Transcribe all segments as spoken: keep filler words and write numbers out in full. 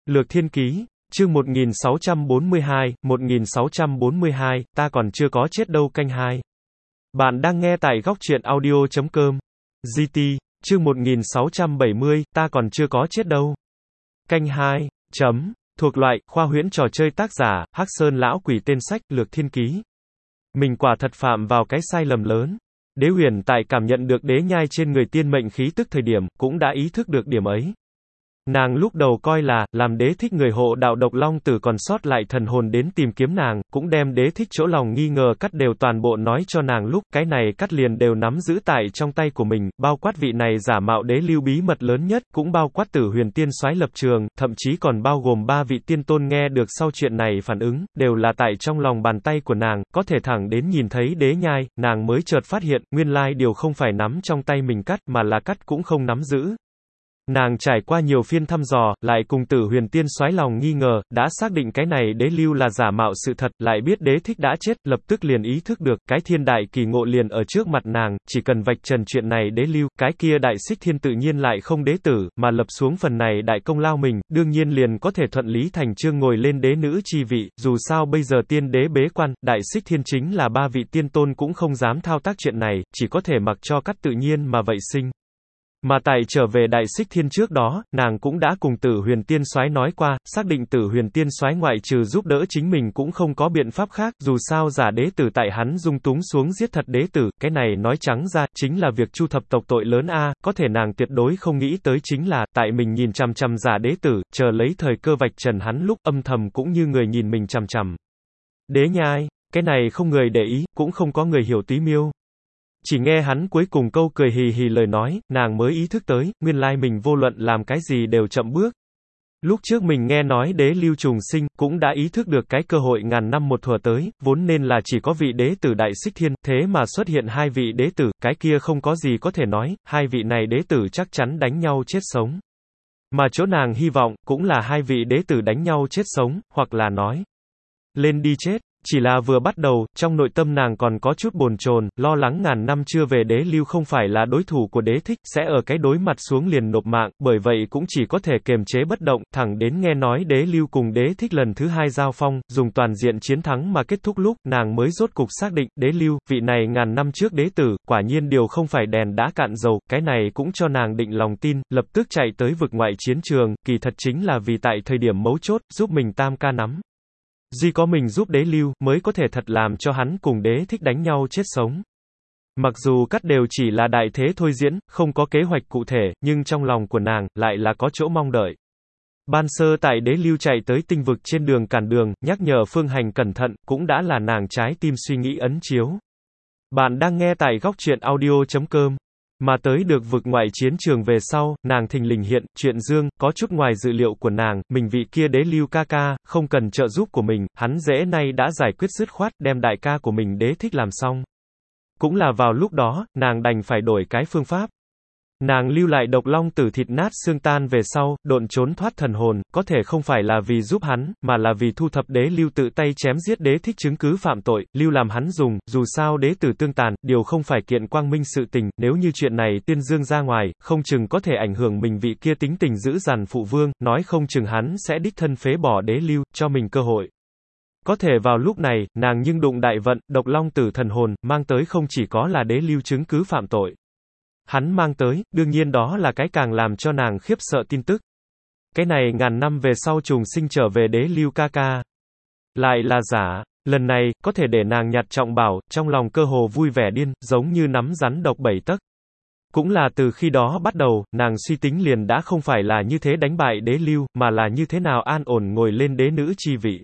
Lược Thiên Ký, chương một nghìn sáu trăm bốn mươi hai, một nghìn sáu trăm bốn mươi hai, ta còn chưa có chết đâu canh hai. Bạn đang nghe tại góc truyện audio chấm com. giê tê, chương một nghìn sáu trăm bảy mươi, ta còn chưa có chết đâu. Canh hai. Chấm. Thuộc loại, khoa huyễn trò chơi tác giả, Hắc Sơn Lão Quỷ tên sách, Lược Thiên Ký. Mình quả thật phạm vào cái sai lầm lớn. Đế Huyền tại cảm nhận được đế nhai trên người tiên mệnh khí tức thời điểm, cũng đã ý thức được điểm ấy. Nàng lúc đầu coi là, làm đế thích người hộ đạo độc long tử còn sót lại thần hồn đến tìm kiếm nàng, cũng đem đế thích chỗ lòng nghi ngờ cắt đều toàn bộ nói cho nàng lúc, cái này cắt liền đều nắm giữ tại trong tay của mình, bao quát vị này giả mạo đế lưu bí mật lớn nhất, cũng bao quát Tử Huyền tiên soái lập trường, thậm chí còn bao gồm ba vị tiên tôn nghe được sau chuyện này phản ứng, đều là tại trong lòng bàn tay của nàng, có thể thẳng đến nhìn thấy đế nhai, nàng mới chợt phát hiện, nguyên lai điều không phải nắm trong tay mình cắt, mà là cắt cũng không nắm giữ. Nàng trải qua nhiều phiên thăm dò, lại cùng Tử Huyền tiên soái lòng nghi ngờ, đã xác định cái này đế lưu là giả mạo sự thật, lại biết đế thích đã chết, lập tức liền ý thức được, cái thiên đại kỳ ngộ liền ở trước mặt nàng, chỉ cần vạch trần chuyện này đế lưu, cái kia đại xích thiên tự nhiên lại không đế tử, mà lập xuống phần này đại công lao mình, đương nhiên liền có thể thuận lý thành chương ngồi lên đế nữ chi vị, dù sao bây giờ tiên đế bế quan, đại xích thiên chính là ba vị tiên tôn cũng không dám thao tác chuyện này, chỉ có thể mặc cho cắt tự nhiên mà vậy sinh. Mà tại trở về đại xích thiên trước đó, nàng cũng đã cùng Tử Huyền tiên soái nói qua, xác định Tử Huyền tiên soái ngoại trừ giúp đỡ chính mình cũng không có biện pháp khác, dù sao giả đế tử tại hắn dung túng xuống giết thật đế tử, cái này nói trắng ra, chính là việc chu thập tộc tội lớn a, có thể nàng tuyệt đối không nghĩ tới chính là, tại mình nhìn chằm chằm giả đế tử, chờ lấy thời cơ vạch trần hắn lúc, âm thầm cũng như người nhìn mình chằm chằm. Đế nhai, cái này không người để ý, cũng không có người hiểu Túy Miêu. Chỉ nghe hắn cuối cùng câu cười hì hì lời nói, nàng mới ý thức tới, nguyên lai mình vô luận làm cái gì đều chậm bước. Lúc trước mình nghe nói đế lưu trùng sinh, cũng đã ý thức được cái cơ hội ngàn năm một thuở tới, vốn nên là chỉ có vị đế tử đại xích thiên, thế mà xuất hiện hai vị đế tử, cái kia không có gì có thể nói, hai vị này đế tử chắc chắn đánh nhau chết sống. Mà chỗ nàng hy vọng, cũng là hai vị đế tử đánh nhau chết sống, hoặc là nói, lên đi chết. Chỉ là vừa bắt đầu, trong nội tâm nàng còn có chút bồn chồn, lo lắng ngàn năm chưa về đế lưu không phải là đối thủ của đế thích, sẽ ở cái đối mặt xuống liền nộp mạng, bởi vậy cũng chỉ có thể kiềm chế bất động, thẳng đến nghe nói đế lưu cùng đế thích lần thứ hai giao phong, dùng toàn diện chiến thắng mà kết thúc lúc, nàng mới rốt cục xác định, đế lưu, vị này ngàn năm trước đế tử, quả nhiên điều không phải đèn đã cạn dầu, cái này cũng cho nàng định lòng tin, lập tức chạy tới vực ngoại chiến trường, kỳ thật chính là vì tại thời điểm mấu chốt, giúp mình tam ca nắm. Duy có mình giúp đế lưu, mới có thể thật làm cho hắn cùng đế thích đánh nhau chết sống. Mặc dù cắt đều chỉ là đại thế thôi diễn, không có kế hoạch cụ thể, nhưng trong lòng của nàng, lại là có chỗ mong đợi. Ban sơ tại đế lưu chạy tới tinh vực trên đường cản đường, nhắc nhở phương hành cẩn thận, cũng đã là nàng trái tim suy nghĩ ấn chiếu. Bạn đang nghe tại góc truyện audio chấm com. Mà tới được vực ngoại chiến trường về sau, nàng thình lình hiện, chuyện dương, có chút ngoài dự liệu của nàng, mình vị kia đế lưu ca ca, không cần trợ giúp của mình, hắn dễ nay đã giải quyết dứt khoát, đem đại ca của mình đế thích làm xong. Cũng là vào lúc đó, nàng đành phải đổi cái phương pháp. Nàng lưu lại độc long tử thịt nát xương tan về sau, độn trốn thoát thần hồn, có thể không phải là vì giúp hắn, mà là vì thu thập đế lưu tự tay chém giết đế thích chứng cứ phạm tội, lưu làm hắn dùng, dù sao đế tử tương tàn, điều không phải kiện quang minh sự tình, nếu như chuyện này tuyên dương ra ngoài, không chừng có thể ảnh hưởng mình vị kia tính tình dữ dằn phụ vương, nói không chừng hắn sẽ đích thân phế bỏ đế lưu, cho mình cơ hội. Có thể vào lúc này, nàng nhưng đụng đại vận, độc long tử thần hồn, mang tới không chỉ có là đế lưu chứng cứ phạm tội. Hắn mang tới, đương nhiên đó là cái càng làm cho nàng khiếp sợ tin tức. Cái này ngàn năm về sau trùng sinh trở về đế lưu ca ca. Lại là giả, lần này, có thể để nàng nhặt trọng bảo, trong lòng cơ hồ vui vẻ điên, giống như nắm rắn độc bảy tấc. Cũng là từ khi đó bắt đầu, nàng suy tính liền đã không phải là như thế đánh bại đế lưu, mà là như thế nào an ổn ngồi lên đế nữ chi vị.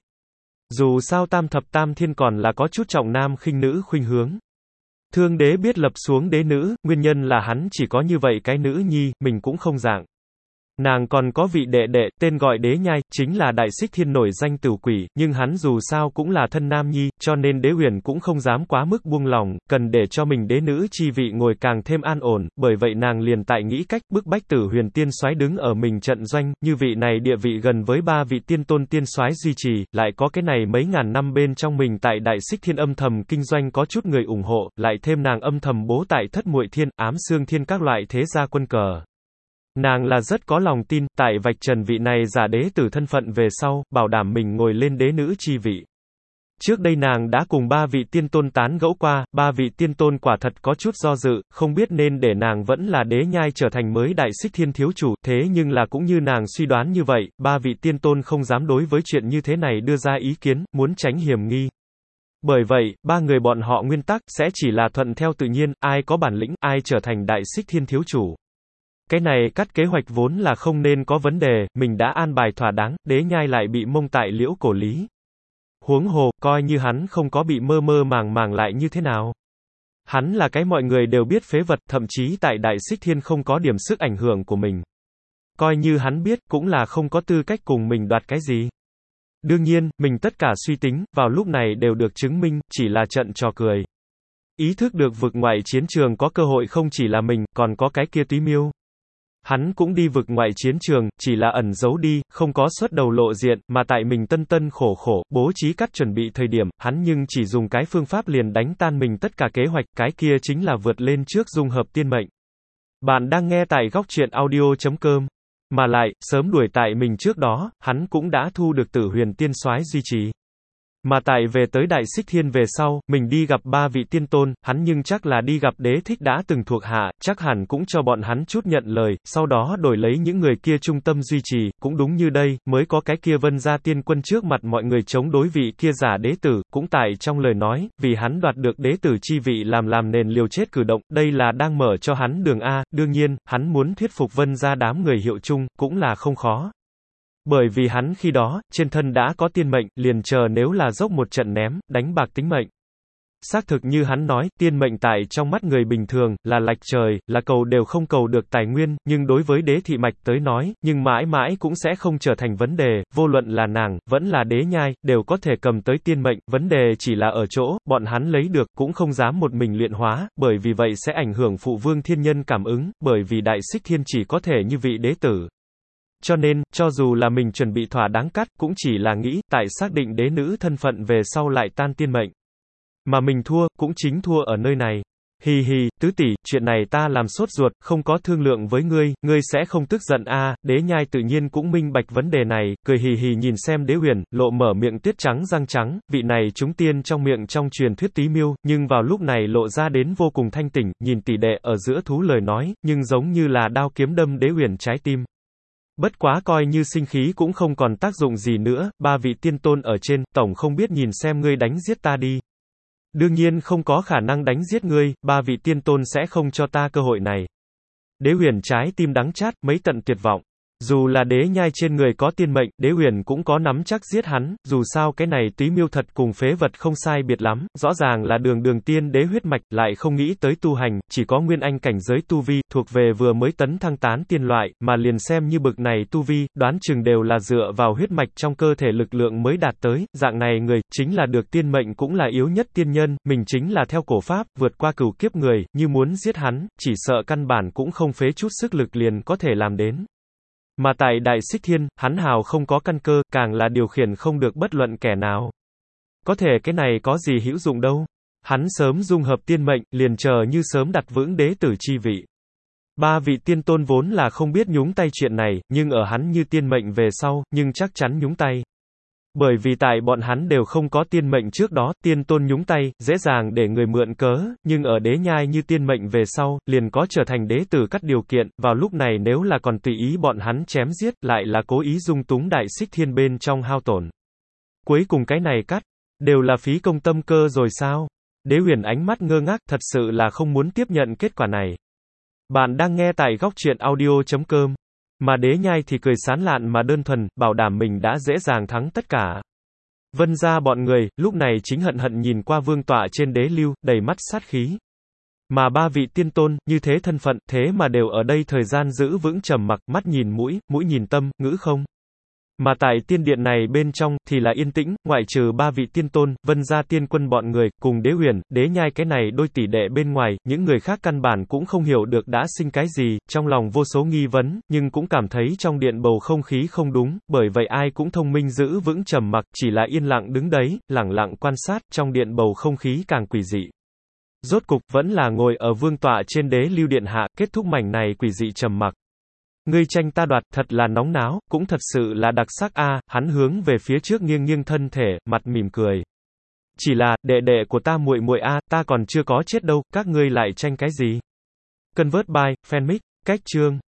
Dù sao tam thập tam thiên còn là có chút trọng nam khinh nữ khuynh hướng. Thương đế biết lập xuống đế nữ, nguyên nhân là hắn chỉ có như vậy cái nữ nhi, mình cũng không dạng. Nàng còn có vị đệ đệ, tên gọi đế nhai, chính là đại xích thiên nổi danh tửu quỷ, nhưng hắn dù sao cũng là thân nam nhi, cho nên đế huyền cũng không dám quá mức buông lòng, cần để cho mình đế nữ chi vị ngồi càng thêm an ổn, bởi vậy nàng liền tại nghĩ cách bức bách Tử Huyền tiên soái đứng ở mình trận doanh, như vị này địa vị gần với ba vị tiên tôn tiên soái duy trì, lại có cái này mấy ngàn năm bên trong mình tại đại xích thiên âm thầm kinh doanh có chút người ủng hộ, lại thêm nàng âm thầm bố tại thất muội thiên, ám xương thiên các loại thế gia quân cờ. Nàng là rất có lòng tin, tại vạch trần vị này giả đế tử thân phận về sau, bảo đảm mình ngồi lên đế nữ chi vị. Trước đây nàng đã cùng ba vị tiên tôn tán gẫu qua, ba vị tiên tôn quả thật có chút do dự, không biết nên để nàng vẫn là đế nhai trở thành mới đại xích thiên thiếu chủ, thế nhưng là cũng như nàng suy đoán như vậy, ba vị tiên tôn không dám đối với chuyện như thế này đưa ra ý kiến, muốn tránh hiểm nghi. Bởi vậy, ba người bọn họ nguyên tắc sẽ chỉ là thuận theo tự nhiên, ai có bản lĩnh, ai trở thành đại xích thiên thiếu chủ. Cái này cắt kế hoạch vốn là không nên có vấn đề, mình đã an bài thỏa đáng, đế nhai lại bị mông tại liễu cổ lý. Huống hồ, coi như hắn không có bị mơ mơ màng màng lại như thế nào. Hắn là cái mọi người đều biết phế vật, thậm chí tại đại xích thiên không có điểm sức ảnh hưởng của mình. Coi như hắn biết, cũng là không có tư cách cùng mình đoạt cái gì. Đương nhiên, mình tất cả suy tính, vào lúc này đều được chứng minh, chỉ là trận trò cười. Ý thức được vực ngoại chiến trường có cơ hội không chỉ là mình, còn có cái kia Túy Miêu. Hắn cũng đi vực ngoại chiến trường, chỉ là ẩn giấu đi, không có xuất đầu lộ diện, mà tại mình tân tân khổ khổ, bố trí cắt chuẩn bị thời điểm, hắn nhưng chỉ dùng cái phương pháp liền đánh tan mình tất cả kế hoạch, cái kia chính là vượt lên trước dung hợp tiên mệnh. Bạn đang nghe tại góc truyện audio chấm com. Mà lại, sớm đuổi tại mình trước đó, hắn cũng đã thu được Tử Huyền Tiên Soái duy trì. Mà tại về tới Đại Xích Thiên về sau, mình đi gặp ba vị tiên tôn, hắn nhưng chắc là đi gặp đế thích đã từng thuộc hạ, chắc hẳn cũng cho bọn hắn chút nhận lời, sau đó đổi lấy những người kia trung tâm duy trì, cũng đúng như đây, mới có cái kia Vân gia tiên quân trước mặt mọi người chống đối vị kia giả đế tử, cũng tại trong lời nói, vì hắn đoạt được đế tử chi vị làm làm nền liều chết cử động, đây là đang mở cho hắn đường A, đương nhiên, hắn muốn thuyết phục Vân gia đám người hiệu chung, cũng là không khó. Bởi vì hắn khi đó, trên thân đã có tiên mệnh, liền chờ nếu là dốc một trận ném, đánh bạc tính mệnh. Xác thực như hắn nói, tiên mệnh tại trong mắt người bình thường, là lạch trời, là cầu đều không cầu được tài nguyên, nhưng đối với đế thị mạch tới nói, nhưng mãi mãi cũng sẽ không trở thành vấn đề, vô luận là nàng, vẫn là đế nhai, đều có thể cầm tới tiên mệnh, vấn đề chỉ là ở chỗ, bọn hắn lấy được, cũng không dám một mình luyện hóa, bởi vì vậy sẽ ảnh hưởng phụ vương thiên nhân cảm ứng, bởi vì đại xích thiên chỉ có thể như vị đế tử. Cho nên, cho dù là mình chuẩn bị thỏa đáng cắt, cũng chỉ là nghĩ, tại xác định đế nữ thân phận về sau lại tan tiên mệnh. Mà mình thua, cũng chính thua ở nơi này. Hì hì, tứ tỷ, chuyện này ta làm sốt ruột, không có thương lượng với ngươi, ngươi sẽ không tức giận a à, đế nhai tự nhiên cũng minh bạch vấn đề này, cười hì hì nhìn xem đế huyền, lộ mở miệng tuyết trắng răng trắng, vị này chúng tiên trong miệng trong truyền thuyết Túy Miêu, nhưng vào lúc này lộ ra đến vô cùng thanh tỉnh, nhìn tỷ đệ ở giữa thú lời nói, nhưng giống như là đao kiếm đâm đế huyền trái tim. Bất quá coi như sinh khí cũng không còn tác dụng gì nữa, ba vị tiên tôn ở trên, tổng không biết nhìn xem ngươi đánh giết ta đi. Đương nhiên không có khả năng đánh giết ngươi, ba vị tiên tôn sẽ không cho ta cơ hội này. Đế huyền trái tim đắng chát, mấy tận tuyệt vọng. Dù là đế nhai trên người có tiên mệnh, đế huyền cũng có nắm chắc giết hắn, dù sao cái này Túy Miêu thật cùng phế vật không sai biệt lắm, rõ ràng là đường đường tiên đế huyết mạch, lại không nghĩ tới tu hành, chỉ có nguyên anh cảnh giới tu vi, thuộc về vừa mới tấn thăng tán tiên loại, mà liền xem như bực này tu vi, đoán chừng đều là dựa vào huyết mạch trong cơ thể lực lượng mới đạt tới, dạng này người, chính là được tiên mệnh cũng là yếu nhất tiên nhân, mình chính là theo cổ pháp, vượt qua cửu kiếp người, như muốn giết hắn, chỉ sợ căn bản cũng không phế chút sức lực liền có thể làm đến. Mà tại Đại Xích Thiên, hắn hào không có căn cơ, càng là điều khiển không được bất luận kẻ nào. Có thể cái này có gì hữu dụng đâu. Hắn sớm dung hợp tiên mệnh, liền chờ như sớm đặt vững đế tử chi vị. Ba vị tiên tôn vốn là không biết nhúng tay chuyện này, nhưng ở hắn như tiên mệnh về sau, nhưng chắc chắn nhúng tay. Bởi vì tại bọn hắn đều không có tiên mệnh trước đó, tiên tôn nhúng tay, dễ dàng để người mượn cớ, nhưng ở đế nhai như tiên mệnh về sau, liền có trở thành đế tử cắt điều kiện, vào lúc này nếu là còn tùy ý bọn hắn chém giết, lại là cố ý dung túng đại xích thiên bên trong hao tổn. Cuối cùng cái này cắt, đều là phí công tâm cơ rồi sao? Đế huyền ánh mắt ngơ ngác, thật sự là không muốn tiếp nhận kết quả này. Bạn đang nghe tại góc truyện audio chấm com. Mà đế nhai thì cười sán lạn mà đơn thuần, bảo đảm mình đã dễ dàng thắng tất cả. Vân gia bọn người, lúc này chính hận hận nhìn qua vương tọa trên đế lưu, đầy mắt sát khí. Mà ba vị tiên tôn, như thế thân phận, thế mà đều ở đây thời gian giữ vững trầm mặc, mắt nhìn mũi, mũi nhìn tâm, ngữ không. Mà tại tiên điện này bên trong, thì là yên tĩnh, ngoại trừ ba vị tiên tôn, Vân gia tiên quân bọn người, cùng đế huyền, đế nhai cái này đôi tỷ đệ bên ngoài, những người khác căn bản cũng không hiểu được đã sinh cái gì, trong lòng vô số nghi vấn, nhưng cũng cảm thấy trong điện bầu không khí không đúng, bởi vậy ai cũng thông minh giữ vững trầm mặc, chỉ là yên lặng đứng đấy, lẳng lặng quan sát, trong điện bầu không khí càng quỷ dị. Rốt cục, vẫn là ngồi ở vương tọa trên đế lưu điện hạ, kết thúc mảnh này quỷ dị trầm mặc. Ngươi tranh ta đoạt, thật là nóng náo, cũng thật sự là đặc sắc a, hắn hướng về phía trước nghiêng nghiêng thân thể, mặt mỉm cười. Chỉ là, đệ đệ của ta muội muội a, ta còn chưa có chết đâu, các ngươi lại tranh cái gì? Convert by, Fanmic, cách chương.